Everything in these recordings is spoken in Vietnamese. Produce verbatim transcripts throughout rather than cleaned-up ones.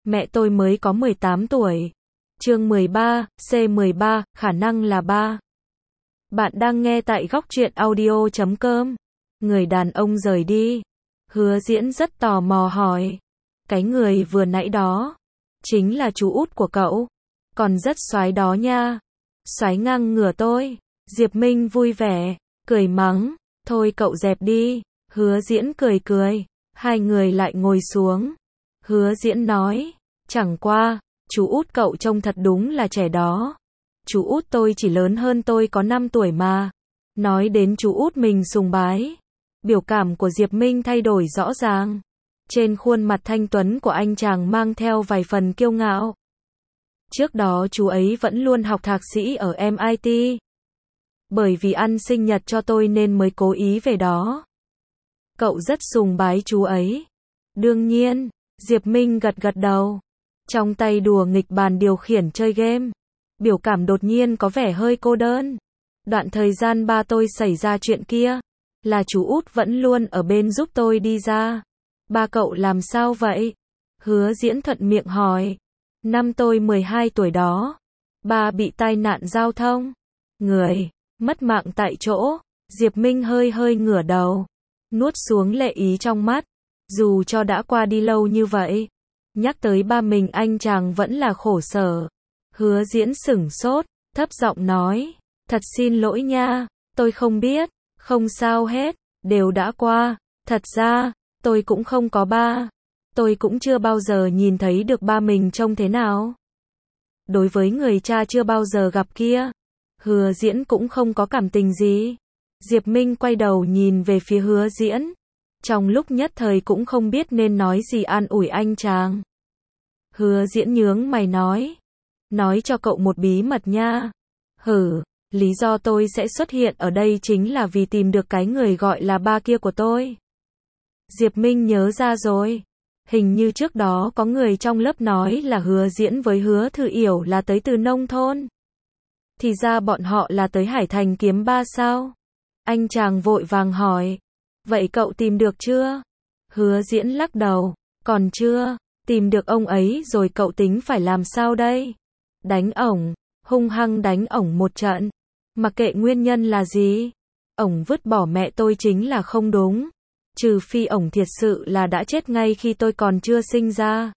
Mẹ tôi mới có mười tám tuổi. Chương mười ba, C mười ba, khả năng là ba. Bạn đang nghe tại góc truyện audio chấm com. Người đàn ông rời đi. Hứa Diễn rất tò mò hỏi. Cái người vừa nãy đó, chính là chú út của cậu. Còn rất xoái đó nha. Xoái ngang ngửa tôi. Diệp Minh vui vẻ, cười mắng. Thôi cậu dẹp đi. Hứa Diễn cười cười. Hai người lại ngồi xuống. Hứa Diễn nói. Chẳng qua, chú út cậu trông thật đúng là trẻ đó. Chú út tôi chỉ lớn hơn tôi có năm tuổi mà. Nói đến chú út mình sùng bái. Biểu cảm của Diệp Minh thay đổi rõ ràng. Trên khuôn mặt thanh tuấn của anh chàng mang theo vài phần kiêu ngạo. Trước đó chú ấy vẫn luôn học thạc sĩ ở em i tê. Bởi vì ăn sinh nhật cho tôi nên mới cố ý về đó. Cậu rất sùng bái chú ấy. Đương nhiên, Diệp Minh gật gật đầu. Trong tay đùa nghịch bàn điều khiển chơi game. Biểu cảm đột nhiên có vẻ hơi cô đơn. Đoạn thời gian ba tôi xảy ra chuyện kia, là chú út vẫn luôn ở bên giúp tôi đi ra. Ba cậu làm sao vậy? Hứa Diễn thuận miệng hỏi. Năm tôi mười hai tuổi đó, ba bị tai nạn giao thông. Người, mất mạng tại chỗ. Diệp Minh hơi hơi ngửa đầu, nuốt xuống lệ ý trong mắt. Dù cho đã qua đi lâu như vậy, nhắc tới ba mình anh chàng vẫn là khổ sở. Hứa Diễn sửng sốt, thấp giọng nói. Thật xin lỗi nha, tôi không biết. Không sao hết, đều đã qua. Thật ra, tôi cũng không có ba. Tôi cũng chưa bao giờ nhìn thấy được ba mình trông thế nào. Đối với người cha chưa bao giờ gặp kia, Hứa Diễn cũng không có cảm tình gì. Diệp Minh quay đầu nhìn về phía Hứa Diễn. Trong lúc nhất thời cũng không biết nên nói gì an ủi anh chàng. Hứa Diễn nhướng mày nói. Nói cho cậu một bí mật nha. Hử, lý do tôi sẽ xuất hiện ở đây chính là vì tìm được cái người gọi là ba kia của tôi. Diệp Minh nhớ ra rồi. Hình như trước đó có người trong lớp nói là Hứa Diễn với Hứa Thư Yểu là tới từ nông thôn. Thì ra bọn họ là tới Hải Thành kiếm ba sao? Anh chàng vội vàng hỏi. Vậy cậu tìm được chưa? Hứa Diễn lắc đầu. Còn chưa, tìm được ông ấy rồi cậu tính phải làm sao đây? Đánh ổng, hung hăng đánh ổng một trận. Mặc kệ nguyên nhân là gì, ổng vứt bỏ mẹ tôi chính là không đúng. Trừ phi ổng thiệt sự là đã chết ngay khi tôi còn chưa sinh ra.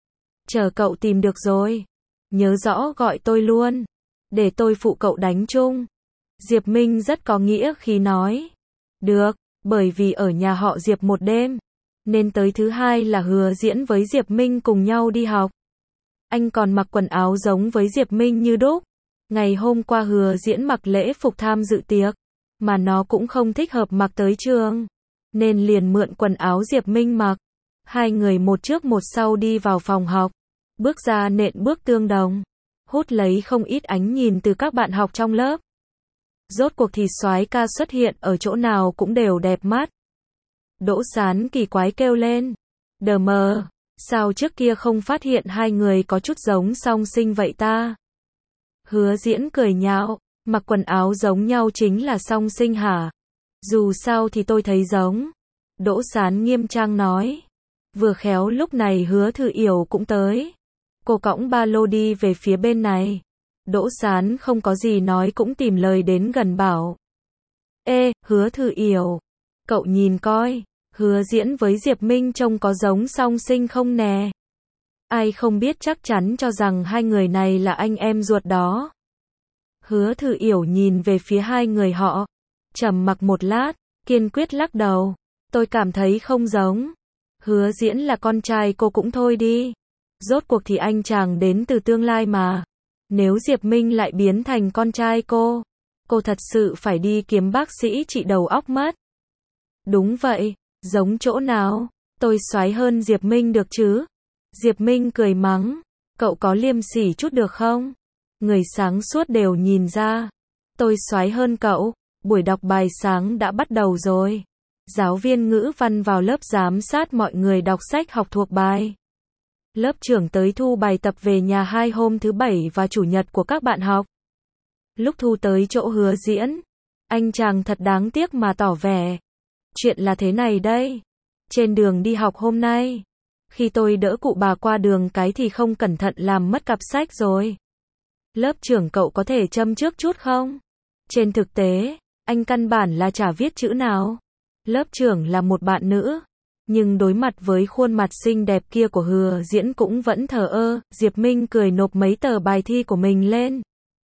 Chờ cậu tìm được rồi, nhớ rõ gọi tôi luôn, để tôi phụ cậu đánh chung. Diệp Minh rất có nghĩa khi nói. Được, bởi vì ở nhà họ Diệp một đêm, nên tới thứ hai là Hứa Diễn với Diệp Minh cùng nhau đi học. Anh còn mặc quần áo giống với Diệp Minh như đúc. Ngày hôm qua Hứa Diễn mặc lễ phục tham dự tiệc, mà nó cũng không thích hợp mặc tới trường, nên liền mượn quần áo Diệp Minh mặc. Hai người một trước một sau đi vào phòng học, bước ra nện bước tương đồng, hút lấy không ít ánh nhìn từ các bạn học trong lớp. Rốt cuộc thì soái ca xuất hiện ở chỗ nào cũng đều đẹp mắt. Đỗ Sán kỳ quái kêu lên. Đờ mờ, sao trước kia không phát hiện hai người có chút giống song sinh vậy ta? Hứa Diễn cười nhạo, mặc quần áo giống nhau chính là song sinh hả? Dù sao thì tôi thấy giống. Đỗ Sán nghiêm trang nói. Vừa khéo lúc này Hứa Thư Yểu cũng tới. Cô cõng ba lô đi về phía bên này. Đỗ Sán không có gì nói cũng tìm lời đến gần bảo. Ê, Hứa Thư Yểu, cậu nhìn coi, Hứa Diễn với Diệp Minh trông có giống song sinh không nè? Ai không biết chắc chắn cho rằng hai người này là anh em ruột đó. Hứa Thư Yểu nhìn về phía hai người họ, trầm mặc một lát, kiên quyết lắc đầu. Tôi cảm thấy không giống. Hứa Diễn là con trai cô cũng thôi đi. Rốt cuộc thì anh chàng đến từ tương lai mà. Nếu Diệp Minh lại biến thành con trai cô, cô thật sự phải đi kiếm bác sĩ trị đầu óc mất. Đúng vậy, giống chỗ nào? Tôi xoái hơn Diệp Minh được chứ? Diệp Minh cười mắng. Cậu có liêm sỉ chút được không? Người sáng suốt đều nhìn ra. Tôi xoái hơn cậu. Buổi đọc bài sáng đã bắt đầu rồi. Giáo viên ngữ văn vào lớp giám sát mọi người đọc sách học thuộc bài. Lớp trưởng tới thu bài tập về nhà hai hôm thứ bảy và chủ nhật của các bạn học. Lúc thu tới chỗ Hứa Diễn, anh chàng thật đáng tiếc mà tỏ vẻ. Chuyện là thế này đây. Trên đường đi học hôm nay, Khi tôi đỡ cụ bà qua đường cái thì không cẩn thận làm mất cặp sách rồi. Lớp trưởng cậu có thể châm trước chút không? Trên thực tế, anh căn bản là chả viết chữ nào. Lớp trưởng là một bạn nữ, nhưng đối mặt với khuôn mặt xinh đẹp kia của Hứa Diễn cũng vẫn thờ ơ. Diệp Minh cười nộp mấy tờ bài thi của mình lên.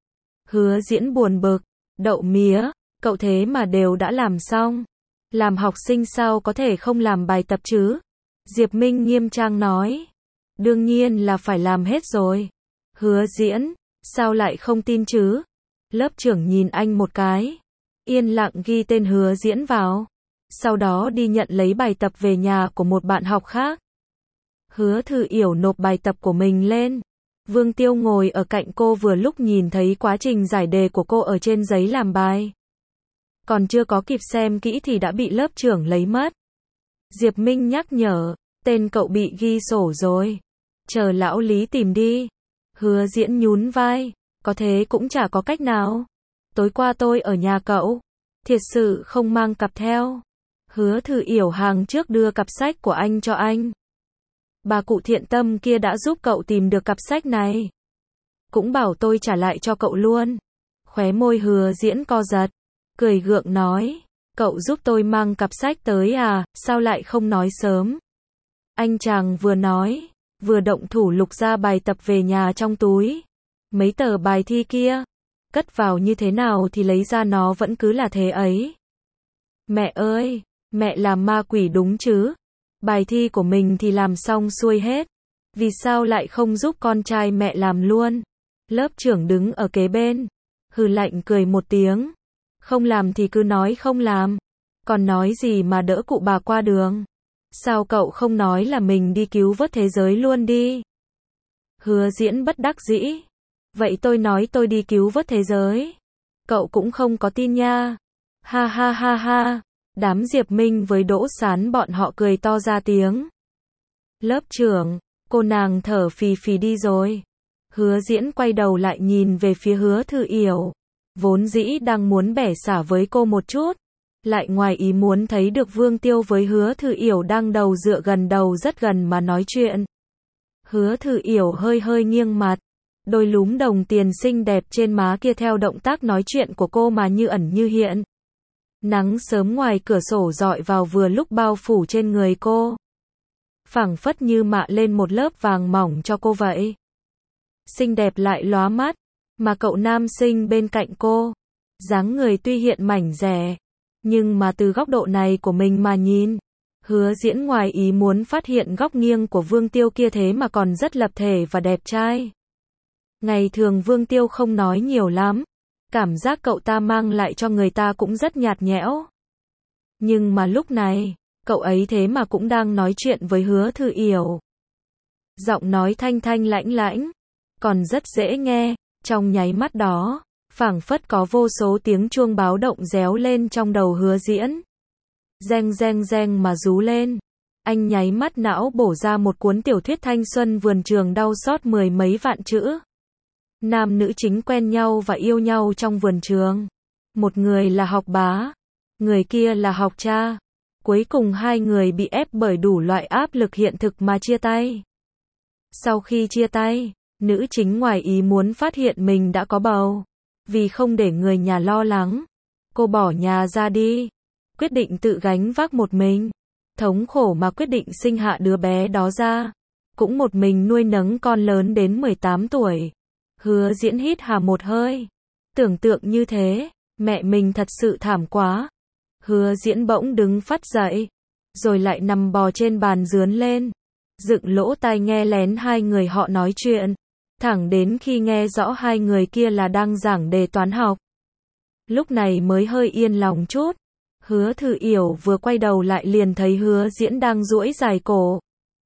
Hứa Diễn buồn bực, đậu mía, cậu thế mà đều đã làm xong. Làm học sinh sao có thể không làm bài tập chứ? Diệp Minh nghiêm trang nói. Đương nhiên là phải làm hết rồi. Hứa Diễn, sao lại không tin chứ? Lớp trưởng nhìn anh một cái, yên lặng ghi tên Hứa Diễn vào. Sau đó đi nhận lấy bài tập về nhà của một bạn học khác. Hứa Thư Yểu nộp bài tập của mình lên. Vương Tiêu ngồi ở cạnh cô vừa lúc nhìn thấy quá trình giải đề của cô ở trên giấy làm bài. Còn chưa có kịp xem kỹ thì đã bị lớp trưởng lấy mất. Diệp Minh nhắc nhở, tên cậu bị ghi sổ rồi. Chờ lão Lý tìm đi. Hứa Diễn nhún vai, có thế cũng chả có cách nào. Tối qua tôi ở nhà cậu, thiệt sự không mang cặp theo. Hứa Thư Yểu hàng trước đưa cặp sách của anh cho anh. Bà cụ thiện tâm kia đã giúp cậu tìm được cặp sách này. Cũng bảo tôi trả lại cho cậu luôn. Khóe môi Hứa Diễn co giật, cười gượng nói, cậu giúp tôi mang cặp sách tới à, sao lại không nói sớm? Anh chàng vừa nói, vừa động thủ lục ra bài tập về nhà trong túi. Mấy tờ bài thi kia, cất vào như thế nào thì lấy ra nó vẫn cứ là thế ấy. Mẹ ơi, mẹ làm ma quỷ đúng chứ? Bài thi của mình thì làm xong xuôi hết. Vì sao lại không giúp con trai mẹ làm luôn? Lớp trưởng đứng ở kế bên, hừ lạnh cười một tiếng. Không làm thì cứ nói không làm. Còn nói gì mà đỡ cụ bà qua đường? Sao cậu không nói là mình đi cứu vớt thế giới luôn đi? Hứa Diễn bất đắc dĩ. Vậy tôi nói tôi đi cứu vớt thế giới. Cậu cũng không có tin nha. Ha ha ha ha. Đám Diệp Minh với Đỗ Sán bọn họ cười to ra tiếng. Lớp trưởng, cô nàng thở phì phì đi rồi. Hứa Diễn quay đầu lại nhìn về phía Hứa Thư Yểu. Vốn dĩ đang muốn bẻ xả với cô một chút, lại ngoài ý muốn thấy được Vương Tiêu với Hứa Thư Yểu đang đầu dựa gần đầu rất gần mà nói chuyện. Hứa Thư Yểu hơi hơi nghiêng mặt, đôi lúm đồng tiền xinh đẹp trên má kia theo động tác nói chuyện của cô mà như ẩn như hiện. Nắng sớm ngoài cửa sổ rọi vào vừa lúc bao phủ trên người cô, phảng phất như mạ lên một lớp vàng mỏng cho cô vậy. Xinh đẹp lại lóa mắt, mà cậu nam sinh bên cạnh cô, dáng người tuy hiện mảnh dẻ, nhưng mà từ góc độ này của mình mà nhìn, Hứa Diễn ngoài ý muốn phát hiện góc nghiêng của Vương Tiêu kia thế mà còn rất lập thể và đẹp trai. Ngày thường Vương Tiêu không nói nhiều lắm, cảm giác cậu ta mang lại cho người ta cũng rất nhạt nhẽo. Nhưng mà lúc này, cậu ấy thế mà cũng đang nói chuyện với Hứa Thư Yểu. Giọng nói thanh thanh lãnh lãnh, còn rất dễ nghe, trong nháy mắt đó, phảng phất có vô số tiếng chuông báo động réo lên trong đầu Hứa Diễn. Reng reng reng mà rú lên. Anh nháy mắt não bổ ra một cuốn tiểu thuyết thanh xuân vườn trường đau xót mười mấy vạn chữ. Nam nữ chính quen nhau và yêu nhau trong vườn trường. Một người là học bá, người kia là học cha. Cuối cùng hai người bị ép bởi đủ loại áp lực hiện thực mà chia tay. Sau khi chia tay, nữ chính ngoài ý muốn phát hiện mình đã có bầu. Vì không để người nhà lo lắng, cô bỏ nhà ra đi, quyết định tự gánh vác một mình. Thống khổ mà quyết định sinh hạ đứa bé đó ra, cũng một mình nuôi nấng con lớn đến mười tám tuổi. Hứa Diễn hít hà một hơi. Tưởng tượng như thế, mẹ mình thật sự thảm quá. Hứa Diễn bỗng đứng phắt dậy, rồi lại nằm bò trên bàn dướn lên, dựng lỗ tai nghe lén hai người họ nói chuyện, thẳng đến khi nghe rõ hai người kia là đang giảng đề toán học. Lúc này mới hơi yên lòng chút. Hứa Thư Yểu vừa quay đầu lại liền thấy Hứa Diễn đang duỗi dài cổ.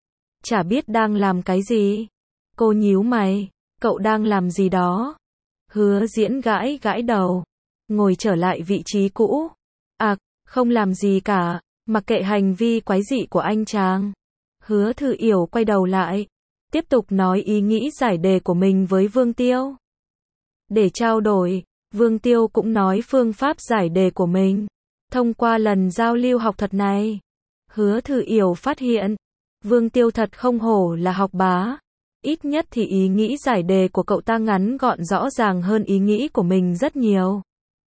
Chả biết đang làm cái gì. Cô nhíu mày, cậu đang làm gì đó? Hứa Diễn gãi gãi đầu, ngồi trở lại vị trí cũ. À, không làm gì cả, mặc kệ hành vi quái dị của anh chàng. Hứa Thư Yểu quay đầu lại, tiếp tục nói ý nghĩ giải đề của mình với Vương Tiêu. Để trao đổi, Vương Tiêu cũng nói phương pháp giải đề của mình. Thông qua lần giao lưu học thuật này, Hứa Thư Yểu phát hiện, Vương Tiêu thật không hổ là học bá. Ít nhất thì ý nghĩ giải đề của cậu ta ngắn gọn rõ ràng hơn ý nghĩ của mình rất nhiều.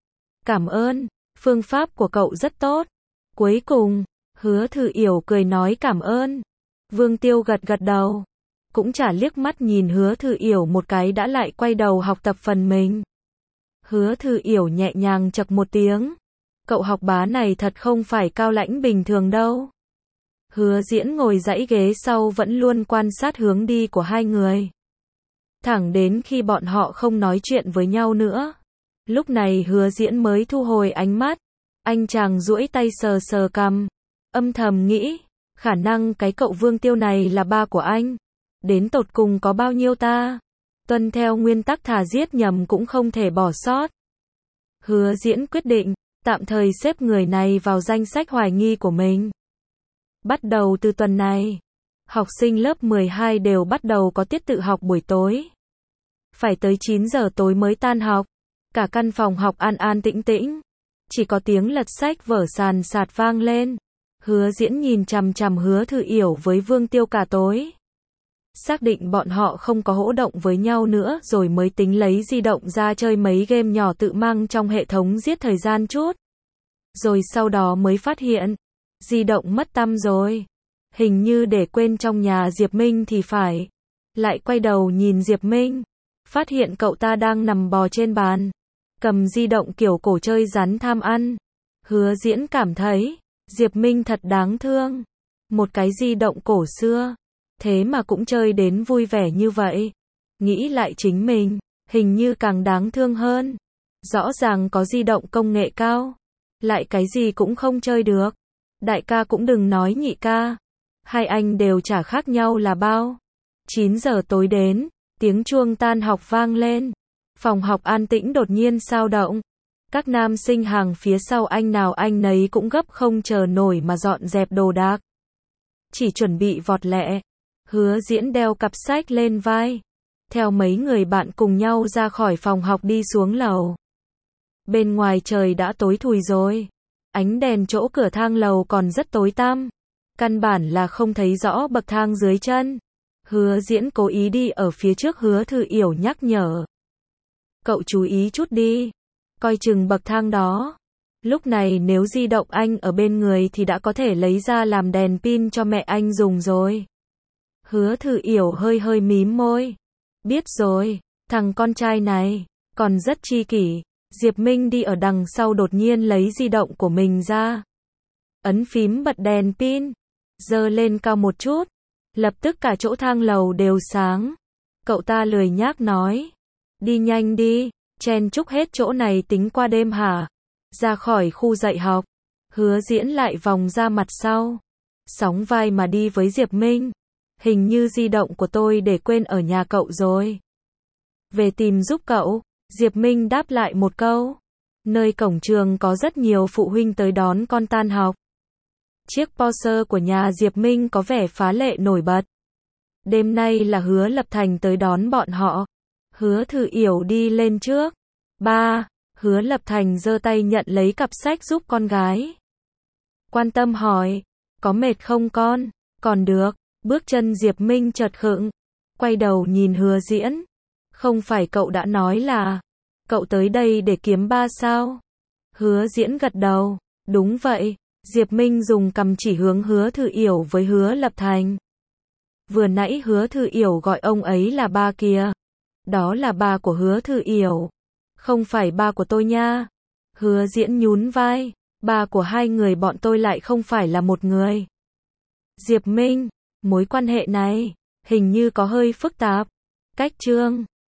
Cảm ơn, phương pháp của cậu rất tốt. Cuối cùng, Hứa Thư Yểu cười nói cảm ơn. Vương Tiêu gật gật đầu. Cũng chả liếc mắt nhìn Hứa Thư Yểu một cái đã lại quay đầu học tập phần mình. Hứa Thư Yểu nhẹ nhàng chậc một tiếng. Cậu học bá này thật không phải cao lãnh bình thường đâu. Hứa Diễn ngồi dãy ghế sau vẫn luôn quan sát hướng đi của hai người. Thẳng đến khi bọn họ không nói chuyện với nhau nữa. Lúc này Hứa Diễn mới thu hồi ánh mắt. Anh chàng duỗi tay sờ sờ cằm. Âm thầm nghĩ, khả năng cái cậu Vương Tiêu này là ba của anh. Đến tột cùng có bao nhiêu ta? Tuân theo nguyên tắc thà giết nhầm cũng không thể bỏ sót. Hứa Diễn quyết định, tạm thời xếp người này vào danh sách hoài nghi của mình. Bắt đầu từ tuần này, học sinh lớp mười hai đều bắt đầu có tiết tự học buổi tối. Phải tới chín giờ tối mới tan học. Cả căn phòng học an an tĩnh tĩnh. Chỉ có tiếng lật sách vở sàn sạt vang lên. Hứa Diễn nhìn chằm chằm Hứa Thư Yểu với Vương Tiêu cả tối. Xác định bọn họ không có hỗ động với nhau nữa rồi mới tính lấy di động ra chơi mấy game nhỏ tự mang trong hệ thống giết thời gian chút. Rồi sau đó mới phát hiện, di động mất tăm rồi. Hình như để quên trong nhà Diệp Minh thì phải. Lại quay đầu nhìn Diệp Minh, phát hiện cậu ta đang nằm bò trên bàn, cầm di động kiểu cổ chơi rắn tham ăn. Hứa Diễn cảm thấy, Diệp Minh thật đáng thương. Một cái di động cổ xưa, thế mà cũng chơi đến vui vẻ như vậy. Nghĩ lại chính mình, hình như càng đáng thương hơn. Rõ ràng có di động công nghệ cao, lại cái gì cũng không chơi được. Đại ca cũng đừng nói nhị ca. Hai anh đều chả khác nhau là bao. chín giờ tối đến, tiếng chuông tan học vang lên. Phòng học an tĩnh đột nhiên xao động. Các nam sinh hàng phía sau anh nào anh nấy cũng gấp không chờ nổi mà dọn dẹp đồ đạc. Chỉ chuẩn bị vọt lẹ. Hứa Diễn đeo cặp sách lên vai, theo mấy người bạn cùng nhau ra khỏi phòng học đi xuống lầu. Bên ngoài trời đã tối thùi rồi. Ánh đèn chỗ cửa thang lầu còn rất tối tăm. Căn bản là không thấy rõ bậc thang dưới chân. Hứa Diễn cố ý đi ở phía trước Hứa Thư Yểu nhắc nhở. Cậu chú ý chút đi. Coi chừng bậc thang đó. Lúc này nếu di động anh ở bên người thì đã có thể lấy ra làm đèn pin cho mẹ anh dùng rồi. Hứa Thư Yểu hơi hơi mím môi. Biết rồi, thằng con trai này, còn rất chi kỷ. Diệp Minh đi ở đằng sau đột nhiên lấy di động của mình ra. Ấn phím bật đèn pin. Giơ lên cao một chút. Lập tức cả chỗ thang lầu đều sáng. Cậu ta lười nhác nói. Đi nhanh đi, chen chúc hết chỗ này tính qua đêm hả? Ra khỏi khu dạy học. Hứa Diễn lại vòng ra mặt sau. Sóng vai mà đi với Diệp Minh. Hình như di động của tôi để quên ở nhà cậu rồi. Về tìm giúp cậu. Diệp Minh đáp lại một câu. Nơi cổng trường có rất nhiều phụ huynh tới đón con tan học. Chiếc Porsche của nhà Diệp Minh có vẻ phá lệ nổi bật. Đêm nay là Hứa Lập Thành tới đón bọn họ. Hứa Thư Yểu đi lên trước. Ba, Hứa Lập Thành giơ tay nhận lấy cặp sách giúp con gái. Quan tâm hỏi, có mệt không con? Còn được. Bước chân Diệp Minh chợt khựng. Quay đầu nhìn Hứa Diễn. Không phải cậu đã nói là cậu tới đây để kiếm ba sao? Hứa Diễn gật đầu. Đúng vậy. Diệp Minh dùng cằm chỉ hướng Hứa Thư Yểu với Hứa Lập Thành. Vừa nãy Hứa Thư Yểu gọi ông ấy là ba kìa. Đó là ba của Hứa Thư Yểu. Không phải ba của tôi nha. Hứa Diễn nhún vai. Ba của hai người bọn tôi lại không phải là một người. Diệp Minh, mối quan hệ này hình như có hơi phức tạp. Cách Trương